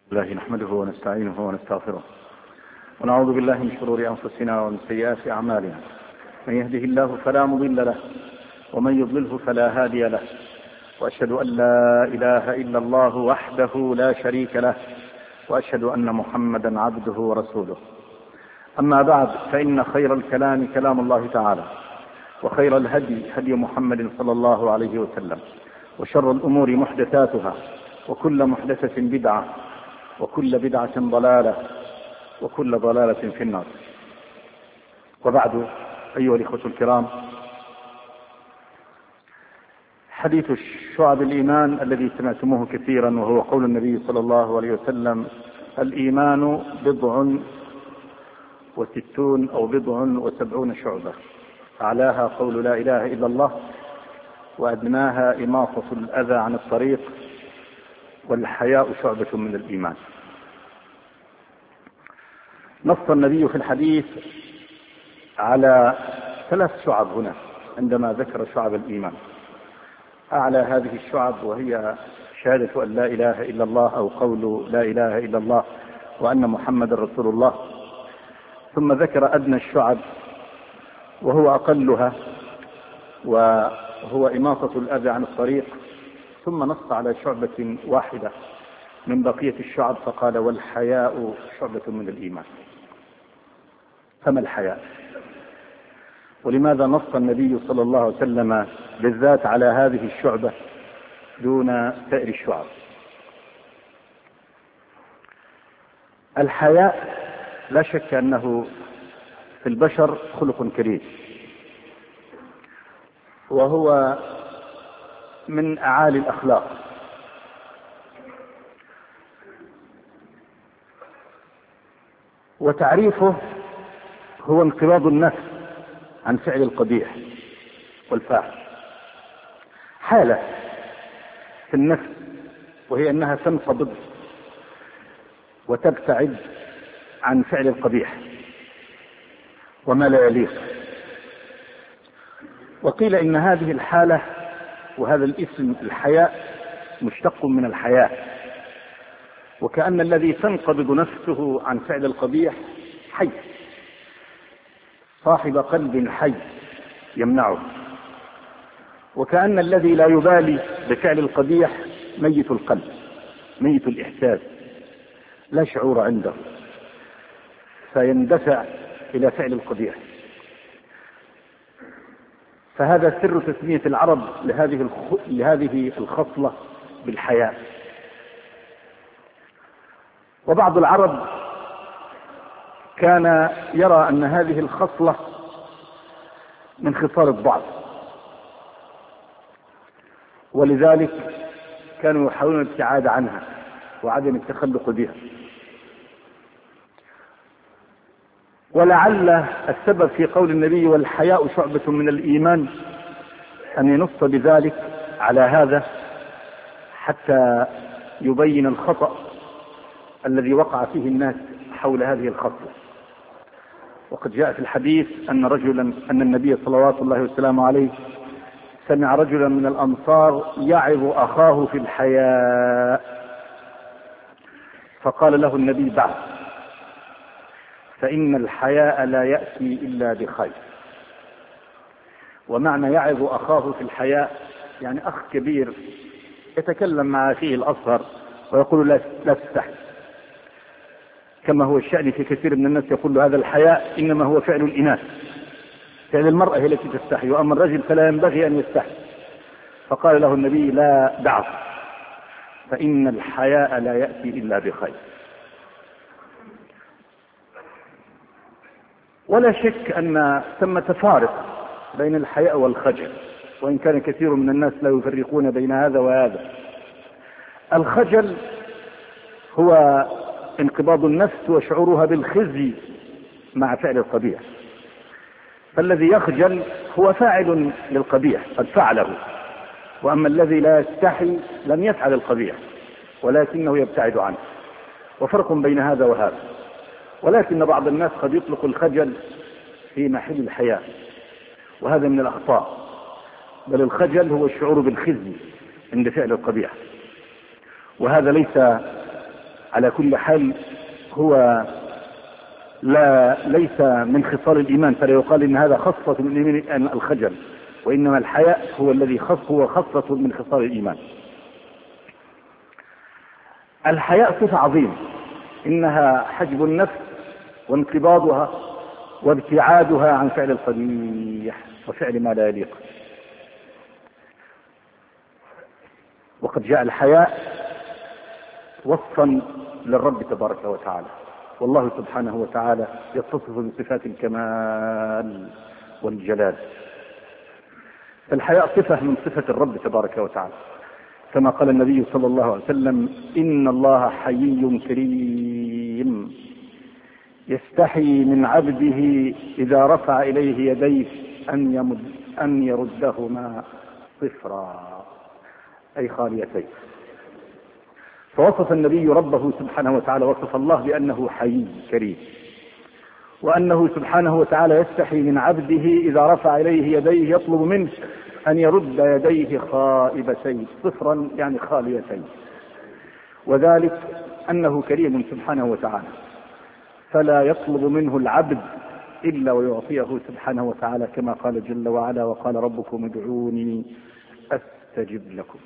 الله نحمده ونستعينه ونستغفره ونعوذ بالله من شرور أنفسنا ومن سيئات أعمالنا. من يهده الله فلا مضل له ومن يضلله فلا هادي له، وأشهد أن لا إله إلا الله وحده لا شريك له، وأشهد أن محمدا عبده ورسوله. أما بعد، فإن خير الكلام كلام الله تعالى، وخير الهدي هدي محمد صلى الله عليه وسلم، وشر الأمور محدثاتها، وكل محدثة بدعة، وكل بدعة ضلالة، وكل ضلالة في النار. وبعد، أيها الإخوة الكرام، حديث شعب الإيمان الذي سمعتموه كثيرا، وهو قول النبي صلى الله عليه وسلم: الإيمان 60 أو 70 شعبة، أعلاها قول لا إله إلا الله، وأدناها إماطة الأذى عن الطريق، والحياء شعبة من الإيمان. نص النبي في الحديث على 3 شعب هنا عندما ذكر شعب الإيمان. أعلى هذه الشعب وهي شهادة أن لا إله إلا الله، أو قول لا إله إلا الله وأن محمد رسول الله. ثم ذكر أدنى الشعب وهو أقلها، وهو إماطة الأذى عن الطريق. ثم نص على شعبة واحدة من بقية الشعب فقال: والحياء شعبة من الإيمان. فما الحياء؟ ولماذا نص النبي صلى الله عليه وسلم بالذات على هذه الشعبة دون سائر الشعب؟ الحياء لا شك أنه في البشر خلق كريم، وهو من أعالي الأخلاق، وتعريفه هو انقباض النفس عن فعل القبيح والفاحش. حالة في النفس، وهي أنها تنقبض وتبتعد عن فعل القبيح وما لا يليق. وقيل إن هذه الحالة وهذا الاسم الحياء مشتق من الحياء، وكأن الذي تنقبض نفسه عن فعل القبيح حي، صاحب قلب حي يمنعه، وكأن الذي لا يبالي بفعل القبيح ميت القلب، ميت الإحساس، لا شعور عنده، فيندفع إلى فعل القبيح. فهذا سر تسمية العرب لهذه الخصلة بالحياء. وبعض العرب كان يرى أن هذه الخصلة من خصال الضعف، ولذلك كانوا يحاولون الابتعاد عنها وعدم التخلق بها. ولعل السبب في قول النبي والحياء شعبة من الإيمان أن ينص بذلك على هذا حتى يبين الخطأ الذي وقع فيه الناس حول هذه الخصلة. وقد جاء في الحديث أن النبي صلوات الله وسلامه عليه سمع رجلا من الأنصار يعظ أخاه في الحياء، فقال له النبي: بعد، فإن الحياء لا يأتي إلا بخير. ومعنى يعظ أخاه في الحياء يعني أخ كبير يتكلم مع أخيه الأصغر ويقول: لا تستحي، كما هو الشأن في كثير من الناس يقول له: هذا الحياء إنما هو فعل الإناث، فعل المرأة هي التي تستحي، وأما الرجل فلا ينبغي أن يستحي. فقال له النبي: لا، دعه، فإن الحياء لا يأتي إلا بخير. ولا شك أن ثمة فارق بين الحياء والخجل، وإن كان كثير من الناس لا يفرقون بين هذا وهذا. الخجل هو انقباض النفس وشعورها بالخزي مع فعل القبيح، فالذي يخجل هو فاعل للقبيح قد فعله، وأما الذي لا يستحي لم يفعل القبيح ولكنه يبتعد عنه. وفرق بين هذا وهذا. ولكن بعض الناس قد يطلق الخجل في محل الحياء، وهذا من الأخطاء. بل الخجل هو الشعور بالخزي عند فعل القبيح، وهذا ليس على كل حال هو ليس من خصال الإيمان، فلا يقال إن هذا خصة من الإيمان الخجل، وإنما الحياء هو الذي هو خصة من خصال الإيمان. الحياء صفة عظيمة، إنها حجب النفس وانقباضها وابتعادها عن فعل القبيح وفعل ما لا يليق. وقد جاء الحياء وصفا للرب تبارك وتعالى، والله سبحانه وتعالى يتصف بصفات الكمال والجلال، فالحياء صفة من صفة الرب تبارك وتعالى، كما قال النبي صلى الله عليه وسلم: إن الله حيي كريم يستحي من عبده إذا رفع إليه يديه أن يردهما صفرا، أي خاليتين. فوصف النبي ربه سبحانه وتعالى، وصف الله بأنه حيي كريم، وأنه سبحانه وتعالى يستحي من عبده إذا رفع إليه يديه يطلب منه أن يرد يديه خائبتين، صفرا يعني خاليتين، وذلك أنه كريم سبحانه وتعالى، فلا يطلب منه العبد إلا ويعطيه سبحانه وتعالى، كما قال جل وعلا: وقال ربكم ادعوني أستجب لكم.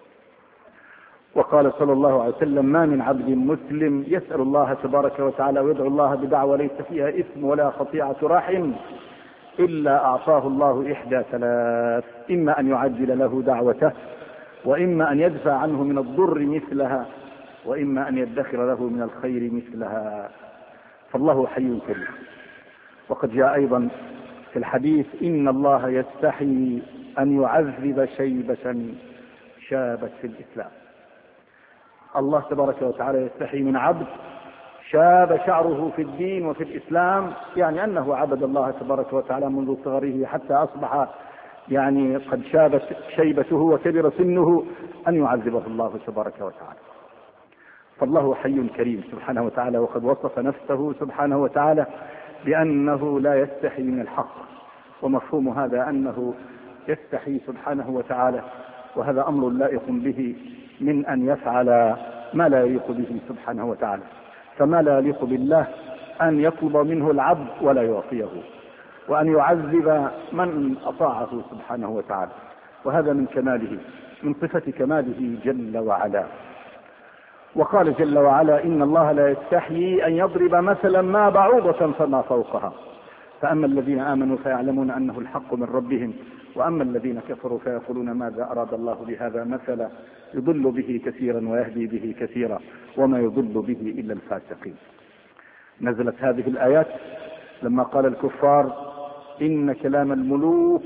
وقال صلى الله عليه وسلم: ما من عبد مسلم يسأل الله تبارك وتعالى ويدعو الله بدعوة ليس فيها إثم ولا خطيئة رحم إلا أعطاه الله إحدى ثلاث: إما أن يعجل له دعوته، وإما أن يدفع عنه من الضر مثلها، وإما أن يدخر له من الخير مثلها. فالله حي كريم. وقد جاء أيضا في الحديث: إن الله يستحي أن يعذب شيبة شابت في الإسلام. الله تبارك وتعالى يستحي من عبد شاب شعره في الدين وفي الإسلام، يعني أنه عبد الله تبارك وتعالى منذ صغره حتى أصبح يعني قد شابت شيبته وكبر سنه، أن يعذبه الله تبارك وتعالى. فالله حي كريم سبحانه وتعالى، وقد وصف نفسه سبحانه وتعالى بأنه لا يستحي من الحق، ومفهوم هذا أنه يستحي سبحانه وتعالى، وهذا أمر لائق به، من أن يفعل ما لا يليق به سبحانه وتعالى. فما لا يليق بالله أن يطلب منه العبد ولا يعطيه، وأن يعذب من أطاعه سبحانه وتعالى، وهذا من كماله، من صفة كماله جل وعلا. وقال جل وعلا: إن الله لا يستحيي أن يضرب مثلا ما بعوضة فما فوقها، فأما الذين آمنوا فيعلمون أنه الحق من ربهم، وأما الذين كفروا فيقولون ماذا أراد الله بهذا مثلا يضل به كثيرا ويهدي به كثيرا وما يضل به إلا الفاسقين. نزلت هذه الآيات لما قال الكفار: إن كلام الملوك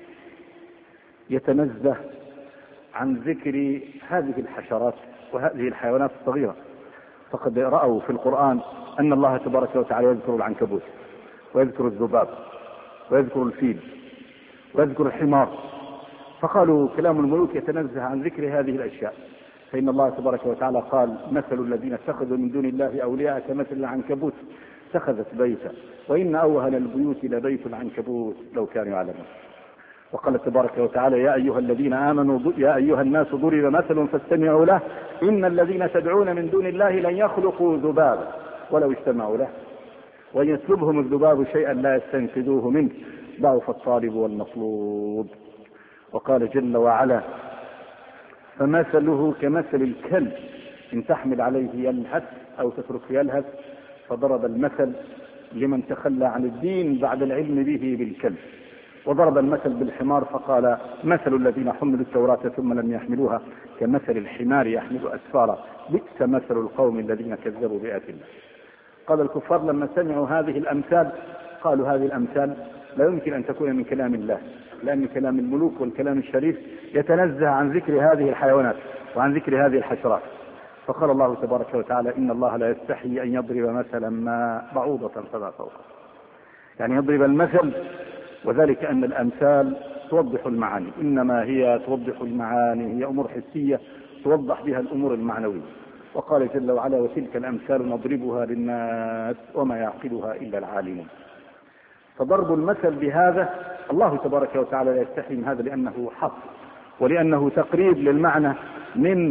يتنزه عن ذكر هذه الحشرات وهذه الحيوانات الصغيرة، فقد رأوا في القرآن أن الله تبارك وتعالى يذكر العنكبوت ويذكر الذباب ويذكر الفيل ويذكر الحمار، فقالوا كلام الملوك يتنزه عن ذكر هذه الأشياء، فإن الله تبارك وتعالى قال: مثل الذين اتخذوا من دون الله أولياء كمثل العنكبوت اتخذت بيتا وإن أوهن البيوت لبيت العنكبوت لو كانوا يعلمون. وقال تبارك وتعالى: يا أيها الذين آمنوا يا أيها الناس ضرب مثل فاستمعوا له إن الذين تدعون من دون الله لن يخلقوا ذبابا ولو اجتمعوا له وإن يسلبهم الذباب شيئا لا يستنقذوه منه ضعف الطالب والمطلوب. وقال جل وعلا: فمثله كمثل الكلب إن تحمل عليه يلهث أو تتركه يلهث، فضرب المثل لمن تخلى عن الدين بعد العلم به بالكلب. وضرب المثل بالحمار فقال: مثل الذين حملوا التوراة ثم لم يحملوها كمثل الحمار يحمل أسفارا بئس مثل القوم الذين كذبوا بآيات الله. قال الكفار لما سمعوا هذه الأمثال قالوا: هذه الأمثال لا يمكن أن تكون من كلام الله، لأن كلام الملوك والكلام الشريف يتنزه عن ذكر هذه الحيوانات وعن ذكر هذه الحشرات. فقال الله تبارك وتعالى: إن الله لا يستحي أن يضرب مثلا ما بعوضة فما فوقها، يعني يضرب المثل، وذلك أن الأمثال توضح المعاني، إنما هي توضح المعاني، هي أمور حسية توضح بها الأمور المعنوية. وقال جل وعلا: وتلك الأمثال نضربها للناس وما يعقلها إلا العالمون. فضرب المثل بهذا الله تبارك وتعالى لا يستحي من هذا، لأنه حق ولأنه تقريب للمعنى من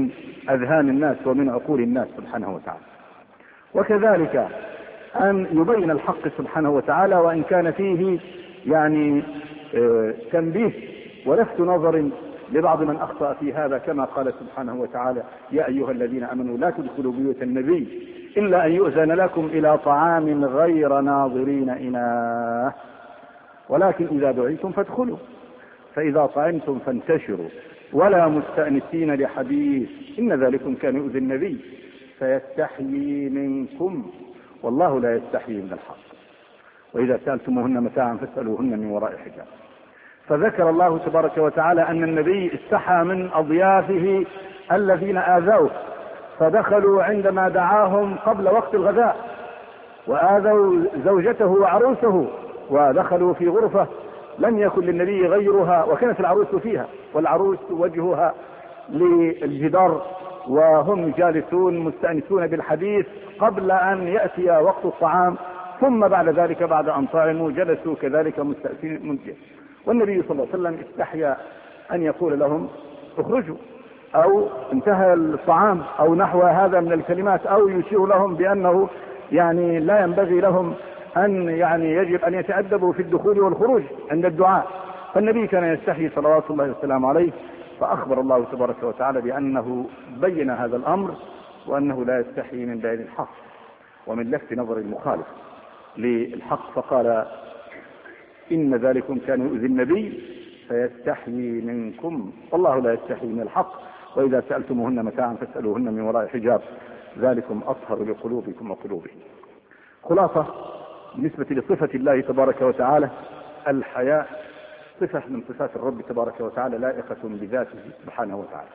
أذهان الناس ومن عقول الناس سبحانه وتعالى. وكذلك أن يبين الحق سبحانه وتعالى وإن كان فيه يعني تنبيه ولفت نظر لبعض من أخطأ في هذا، كما قال سبحانه وتعالى: يا أيها الذين آمنوا لا تدخلوا بيوت النبي إلا أن يؤذن لكم إلى طعام غير ناظرين إناه ولكن إذا دعيتم فادخلوا فإذا طعمتم فانتشروا ولا مستأنسين لحديث إن ذلكم كان يؤذي النبي فيستحيي منكم والله لا يستحيي من الحق وإذا سألتموهن متاعا فاسألوهن من وراء حجاب. فذكر الله تبارك وتعالى أن النبي استحى من أضيافه الذين آذوه فدخلوا عندما دعاهم قبل وقت الغداء وآذوا زوجته وعروسه ودخلوا في غرفة لم يكن للنبي غيرها وكانت العروس فيها والعروس وجهها للجدار وهم جالسون مستأنسون بالحديث قبل أن يأتي وقت الطعام، ثم بعد ذلك بعد أن طعموا جلسوا كذلك مستأنسين. والنبي صلى الله عليه وسلم استحيا أن يقول لهم اخرجوا أو انتهى الطعام أو نحو هذا من الكلمات أو يشير لهم بأنه يعني لا ينبغي لهم أن يعني يجب أن يتأدبوا في الدخول والخروج عند الدعاء. فالنبي كان يستحي صلوات الله والسلام عليه، فأخبر الله تبارك وتعالى بأنه بين هذا الأمر وأنه لا يستحي من بيان الحق ومن لفت نظر المخالف للحق، فقال إن ذلكم كان يؤذي النبي فيستحيي منكم والله لا يستحيي من الحق وإذا سألتموهن متاعا فاسألوهن من وراء حجاب ذلكم أطهر لقلوبكم وقلوبهم. خلاصة بالنسبة لصفة الله تبارك وتعالى الحياء صفة من صفات الرب تبارك وتعالى لائقة بذاته سبحانه وتعالى،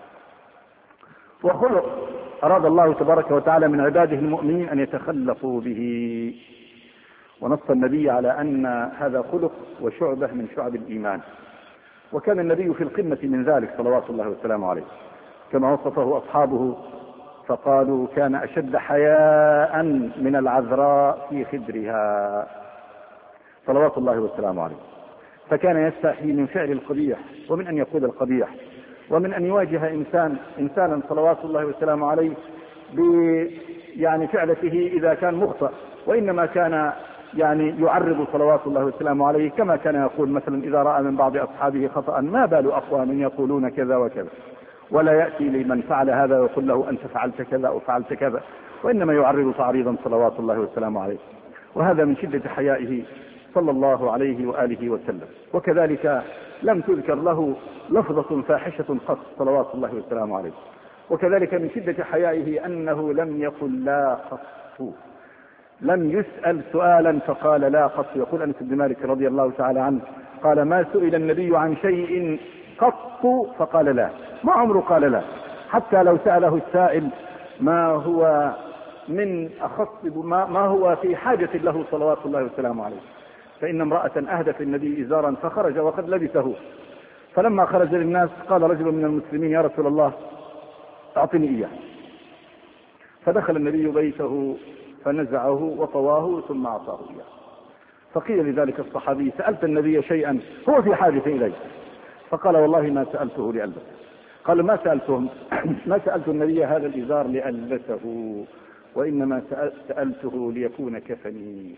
وخلق أراد الله تبارك وتعالى من عباده المؤمنين أن يتخلقوا به، ونص النبي على أن هذا خلق وشعبة من شعب الإيمان، وكان النبي في القمة من ذلك صلوات الله والسلام عليه كما وصفه أصحابه فقالوا كان أشد حياء من العذراء في خدرها صلوات الله والسلام عليه، فكان يستحي من فعل القبيح ومن أن يقول القبيح ومن أن يواجه إنسانا صلوات الله والسلام عليه يعني فعلته إذا كان مخطئ، وإنما كان يعني يعرض صلوات الله والسلام عليه كما كان يقول مثلا إذا رأى من بعض أصحابه خطأ ما بال أقوام يقولون كذا وكذا، ولا يأتي لمن فعل هذا ويقول له أنت فعلت كذا أو فعلت كذا، وإنما يعرض تعريضا صلوات الله والسلام عليه، وهذا من شدة حيائه صلى الله عليه وآله وسلم. وكذلك لم تذكر له لفظة فاحشة قط صلوات الله والسلام عليه، وكذلك من شدة حيائه أنه لم يقل لا قط، لم يسأل سؤالا فقال لا قط. يقول أنس بن مالك رضي الله تعالى عنه قال ما سئل النبي عن شيء قط فقال لا، ما عمره قال لا، حتى لو سأله السائل ما هو من أخص ما هو في حاجة له صلوات الله والسلام عليه. فإن امرأة أهدت النبي إزارا فخرج وقد لبسه، فلما خرج للناس قال رجل من المسلمين يا رسول الله أعطني إياه، فدخل النبي بيته فنزعه وطواه ثم أعطاه إياه. فقيل لذلك الصحابي سألت النبي شيئا هو في حاجة إليه؟ فقال والله ما سألته لألبسه. قال ما سألت النبي هذا الإزار لألبسه وإنما سألته ليكون كفني،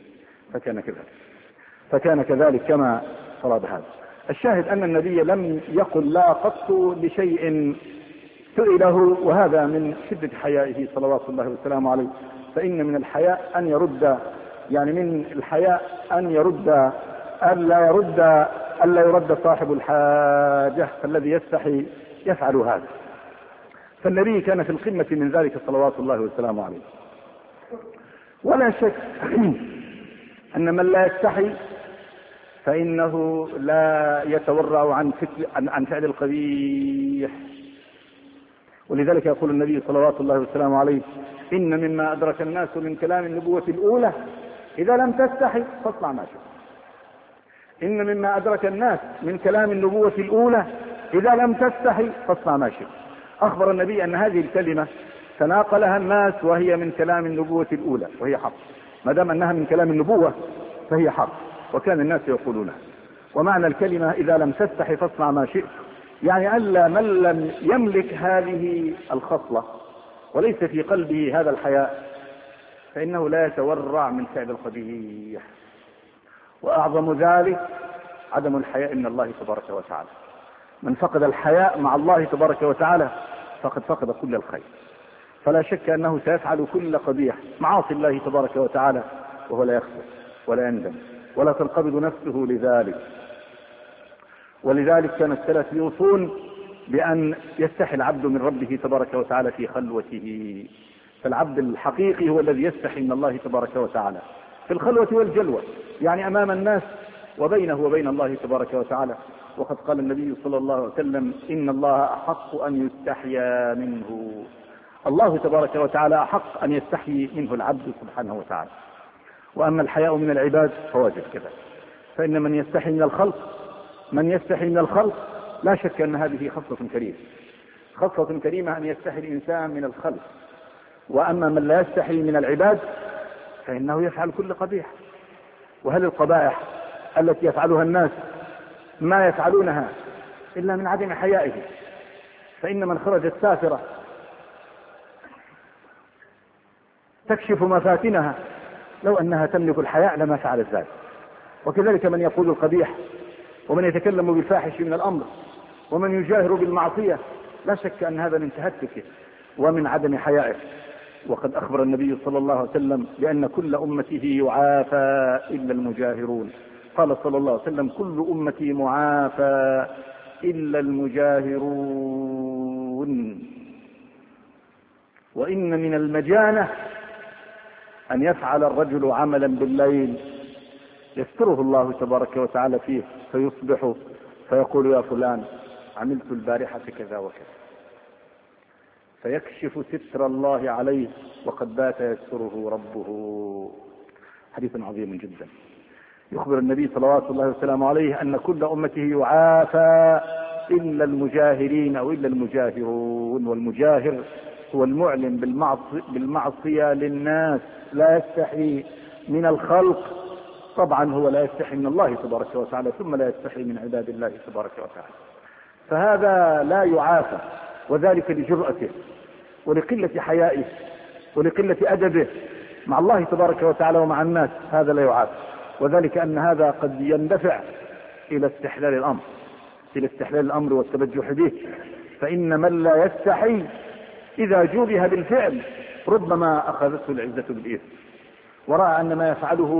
فكان كذلك كما فرض هذا. الشاهد أن النبي لم يقل لا قط لشيء سئله، وهذا من شدة حيائه صلوات الله والسلام عليه. فإن من الحياء أن يرد، يعني من الحياء أن يرد ألا يرد صاحب الحاجة، فالذي يستحي يفعل هذا. فالنبي كان في القمة من ذلك صلوات الله والسلام عليه. ولا شك أن من لا يستحي فإنه لا يتورع عن فعل القبيح. ولذلك يقول النبي صلوات الله والسلام عليه إن مما أدرك الناس من كلام النبوة الأولى إذا لم تستحي فاصنع ما شئت. إن مما أدرك الناس من كلام النبوة الأولى إذا لم تستحي فاصنع ما شئت. أخبر النبي أن هذه الكلمة تناقلها الناس وهي من كلام النبوة الأولى، وهي حق، ما دام أنها من كلام النبوة فهي حق، وكان الناس يقولونها. ومعنى الكلمة إذا لم تستحي فاصنع ما شئت، يعني ألا من لم يملك هذه الخصلة وليس في قلبه هذا الحياء فإنه لا يتورع من فعل القبيح. وأعظم ذلك عدم الحياء من الله تبارك وتعالى. من فقد الحياء مع الله تبارك وتعالى فقد فقد كل الخير. فلا شك أنه سيفعل كل قبيح معاصي الله تبارك وتعالى وهو لا يخسر ولا يندم ولا تنقبض نفسه لذلك. ولذلك كان السلف يوصون بأن يستحي العبد من ربه تبارك وتعالى في خلوته. فالعبد الحقيقي هو الذي يستحي من الله تبارك وتعالى في الخلوة والجلوة، يعني أمام الناس وبينه وبين الله تبارك وتعالى. وقد قال النبي صلى الله عليه وسلم: إن الله أحق أن يستحيا منه. الله تبارك وتعالى أحق أن يستحيي منه العبد سبحانه وتعالى. وأما الحياء من العباد فواجب كذا، فإن من يستحي من الخلق لا شك أن هذه خصلة كريمة، خصلة كريمة أن يستحي الإنسان من الخلق. وأما من لا يستحي من العباد فإنه يفعل كل قبيح. وهل القبائح التي يفعلها الناس ما يفعلونها إلا من عدم حيائه؟ فإن من خرجت سافرة تكشف مفاتنها لو أنها تملك الحياء لما فعلت ذلك. وكذلك من يقول القبيح ومن يتكلم بالفاحش من الأمر ومن يجاهر بالمعصية لا شك أن هذا من تهتكه ومن عدم حيائه. وقد أخبر النبي صلى الله عليه وسلم بأن كل أمته يعافى إلا المجاهرون. قال صلى الله عليه وسلم: كل أمتي معافى إلا المجاهرون. وإن من المجانة أن يفعل الرجل عملا بالليل يستره الله تبارك وتعالى فيه فيصبح فيقول: يا فلان عملت البارحة كذا وكذا، فيكشف ستر الله عليه وقد بات يستره ربه. حديث عظيم جدا. يخبر النبي صلوات الله وسلامه عليه أن كل أمته يعافى إلا المجاهرين أو إلا المجاهرون. والمجاهر هو المعلن بالمعصية للناس، لا يستحي من الخلق. طبعا هو لا يستحي من الله تبارك وتعالى، ثم لا يستحي من عباد الله تبارك وتعالى، فهذا لا يعافى. وذلك لجرأته ولقلة حيائه ولقلة أدبه مع الله تبارك وتعالى ومع الناس، هذا لا يعافى. وذلك أن هذا قد يندفع إلى استحلال الأمر والتبجح به. فإن من لا يستحي إذا جوبه بالفعل ربما أخذته العزة بالإثم ورأى أن ما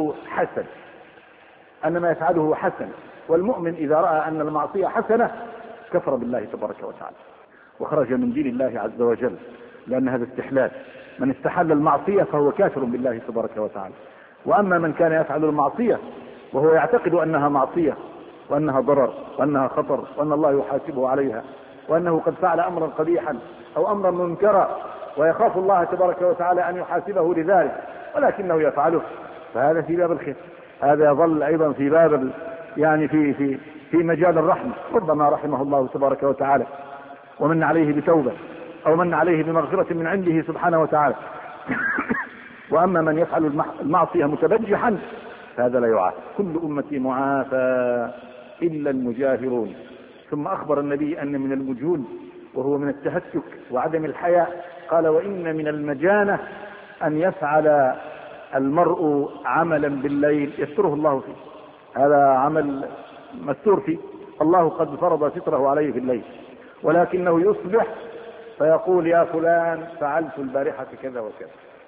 يفعله حسن. والمؤمن إذا رأى أن المعصية حسنة كفر بالله تبارك وتعالى وخرج من دين الله عز وجل، لأن هذا استحلال. من استحل المعصية فهو كافر بالله تبارك وتعالى. وأما من كان يفعل المعصية وهو يعتقد أنها معصية وأنها ضرر وأنها خطر وأن الله يحاسبه عليها وأنه قد فعل أمرا قبيحا أو أمرا منكرا ويخاف الله تبارك وتعالى أن يحاسبه لذلك ولكنه يفعله، فهذا في باب الخير. هذا يظل أيضا في باب يعني في مجال الرحمة. ربما رحمه الله تبارك وتعالى ومن عليه بتوبة أو من عليه بمغفرة من عنده سبحانه وتعالى. وأما من يفعل المعصية متبجحا فهذا لا يعافى. كل أمتي معافى إلا المجاهرون. ثم أخبر النبي أن من المجون وهو من التهتك وعدم الحياء قال: وإن من المجانة أن يفعل المرء عملا بالليل يستره الله فيه. هذا عمل مستور فيه، الله قد فرض ستره عليه في الليل، ولكنه يصبح فيقول: يا فلان فعلت البارحة كذا وكذا.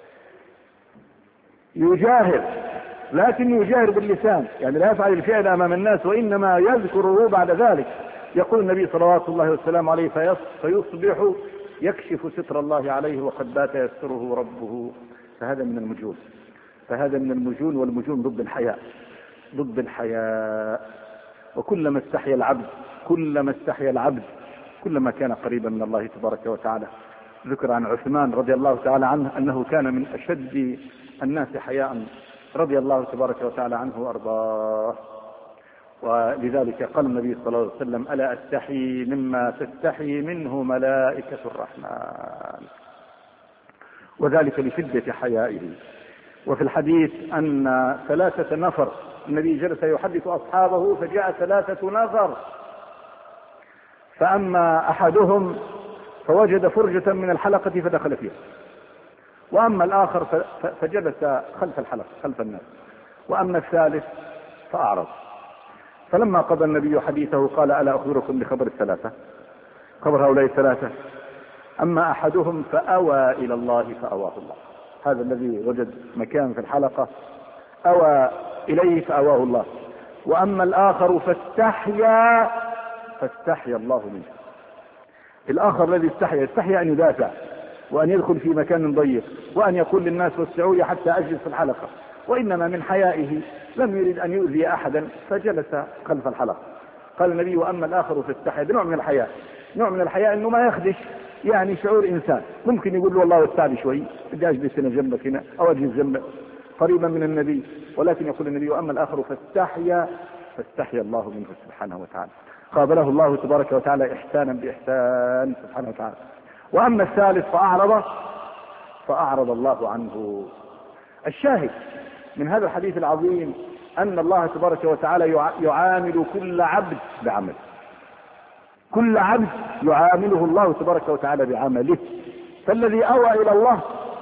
يجاهر، لكن يجاهر باللسان، يعني لا يفعل الفعل أمام الناس وإنما يذكره بعد ذلك. يقول النبي صلوات الله وسلامه عليه: فيصبح يكشف ستر الله عليه وقد بات يستره ربه. فهذا من المجون. والمجون ضد الحياء. وكلما استحيا العبد كلما كان قريبا من الله تبارك وتعالى. ذكر عن عثمان رضي الله تعالى عنه أنه كان من أشد الناس حياء رضي الله تبارك وتعالى عنه وأرضاه. ولذلك قال النبي صلى الله عليه وسلم: ألا أستحي مما تستحي منه ملائكة الرحمن. وذلك لشدة حيائه. وفي الحديث أن 3 نفر، النبي جلس يحدث أصحابه فجاء 3 نفر، فأما أحدهم فوجد فرجة من الحلقة فدخل فيها. وأما الآخر فجلس خلف الحلقة خلف الناس. وأما الثالث فأعرض. فلما قضى النبي حديثه قال: ألا أخبركم بخبر الثلاثة؟ خبر هؤلاء الثلاثة: أما أحدهم فأوى إلى الله فأواه الله. هذا الذي وجد مكان في الحلقة أوى إليه فأواه الله. وأما الآخر فاستحيا الله منه. الآخر الذي استحيا أن يدافع وأن يدخل في مكان ضيق وأن يقول للناس: وسعوا حتى أجلس في الحلقة. وإنما من حيائه لم يريد أن يؤذي أحدا فجلس خلف الحلقة. قال النبي: وأما الآخر فاستحيا. نوع من الحياء، نوع من الحياء أنه ما يخدش يعني شعور إنسان. ممكن يقول له: والله وسع لي شوي، بدي أجلس هنا جنبك هنا أو أجلس جنبك قريبا من النبي. ولكن يقول النبي: وأما الآخر فاستحيا الله منه سبحانه وتعالى. قابله الله تبارك وتعالى إحسانا بإحسان سبحانه وتعالى. وأما الثالث فأعرض الله عنه. الشاهد من هذا الحديث العظيم أن الله تبارك وتعالى يعامل كل عبد بعمله. كل عبد يعامله الله تبارك وتعالى بعمله. فالذي أوى إلى الله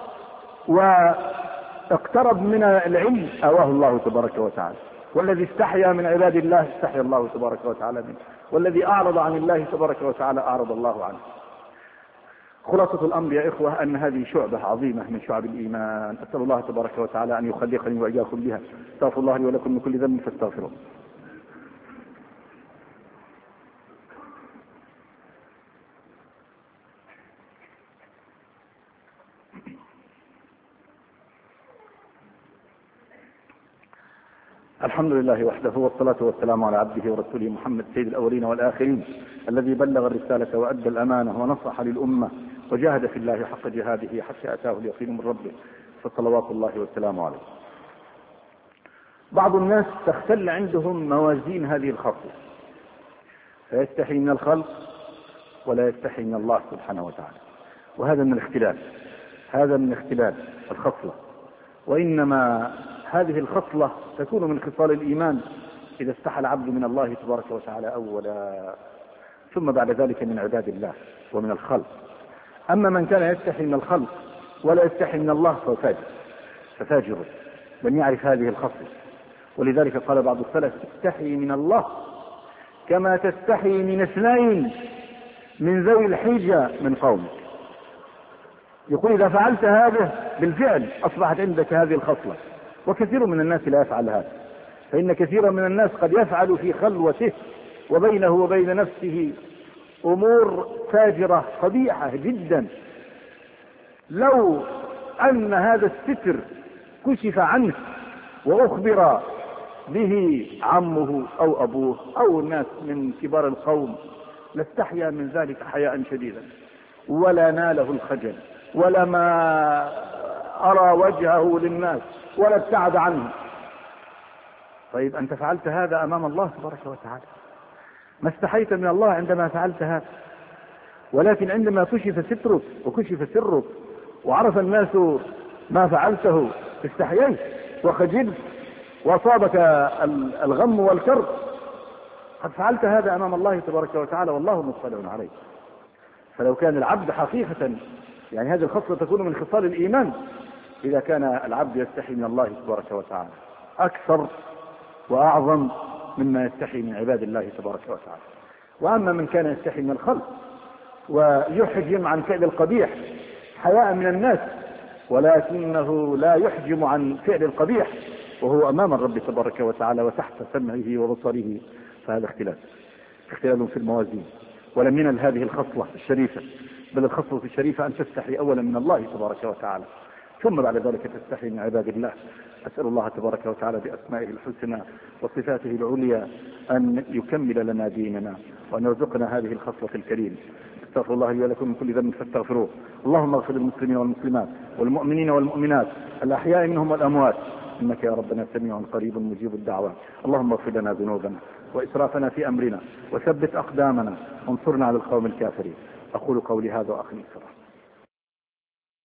واقترب من العلم أواه الله تبارك وتعالى. والذي استحيا من عباد الله استحيا الله تبارك وتعالى منه. والذي أعرض عن الله تبارك وتعالى أعرض الله عنه. خلاصة الأمر يا إخوة أن هذه شعبة عظيمة من شعب الإيمان. أسأل الله تبارك وتعالى أن يخلقني وإياكم بها. استغفر الله لي ولكم من كل ذنب فاستغفروه. الحمد لله وحده، والصلاة والسلام على عبده ورسوله محمد سيد الأولين والآخرين، الذي بلغ الرسالة وأدى الأمانة ونصح للأمة وجاهد في الله حق جهاده حتى أتاه اليقين من ربه، فصلوات الله والسلام عليه. بعض الناس تختل عندهم موازين هذه الخصلة، فيستحي من الخلق ولا يستحي من الله سبحانه وتعالى. وهذا من الاختلاف، هذا من اختلاف الخصلة. وإنما هذه الخصلة تكون من خصال الإيمان إذا استحى العبد من الله تبارك وتعالى أولا، ثم بعد ذلك من عباد الله ومن الخلق. أما من كان يستحي من الخلق ولا يستحي من الله ففاجر لم يعرف هذه الخصلة. ولذلك قال بعض السلف: استحي من الله كما تستحي من اثنين من ذوي الحجة من قومك. يقول: إذا فعلت هذا بالفعل أصبحت عندك هذه الخصلة. وكثير من الناس لا يفعل هذا، فإن كثيرا من الناس قد يفعل في خلوته وبينه وبين نفسه أمور فاجرة قبيحة جدا. لو أن هذا الستر كشف عنه وأخبر به عمه أو أبوه أو الناس من كبار القوم لاستحيا من ذلك حياء شديدا، ولا ناله الخجل، ولا ما أرى وجهه للناس، ولا ابتعد عنه. طيب أنت فعلت هذا أمام الله تبارك وتعالى، ما استحيت من الله عندما فعلت هذا. ولكن عندما كشف سترك وكشف سرك وعرف الناس ما فعلته استحييت وخجلت وأصابك الغم والكرب. قد فعلت هذا أمام الله تبارك وتعالى والله مطلع عليه. فلو كان العبد حقيقة، يعني هذه الخصلة تكون من خصال الإيمان، إذا كان العبد يستحي من الله تبارك وتعالى أكثر وأعظم مما يستحي من عباد الله تبارك وتعالى. وأما من كان يستحي من الخلق ويحجم عن فعل القبيح حياء من الناس، ولكنه لا يحجم عن فعل القبيح وهو أمام الرب تبارك وتعالى وتحت سمعه وبصره، فهذا اختلاف في الموازين. ولم ينل هذه الخصلة الشريفة، بل الخصلة الشريفة أن تستحي أولا من الله تبارك وتعالى، ثم بعد ذلك تستحي من عباد الله. أسأل الله تبارك وتعالى بأسمائه الحسنى وصفاته العليا أن يكمل لنا ديننا وأن يرزقنا هذه الخصلة الكريمة. استغفر الله لي ولكم من كل ذنب فاستغفروه. اللهم اغفر للمسلمين والمسلمات والمؤمنين والمؤمنات الأحياء منهم والأموات، إنك يا ربنا سميع قريب مجيب الدعوات. اللهم اغفر لنا ذنوبنا وإسرافنا في أمرنا وثبت أقدامنا وانصرنا على القوم الكافرين. أقول قولي هذا وأخلص.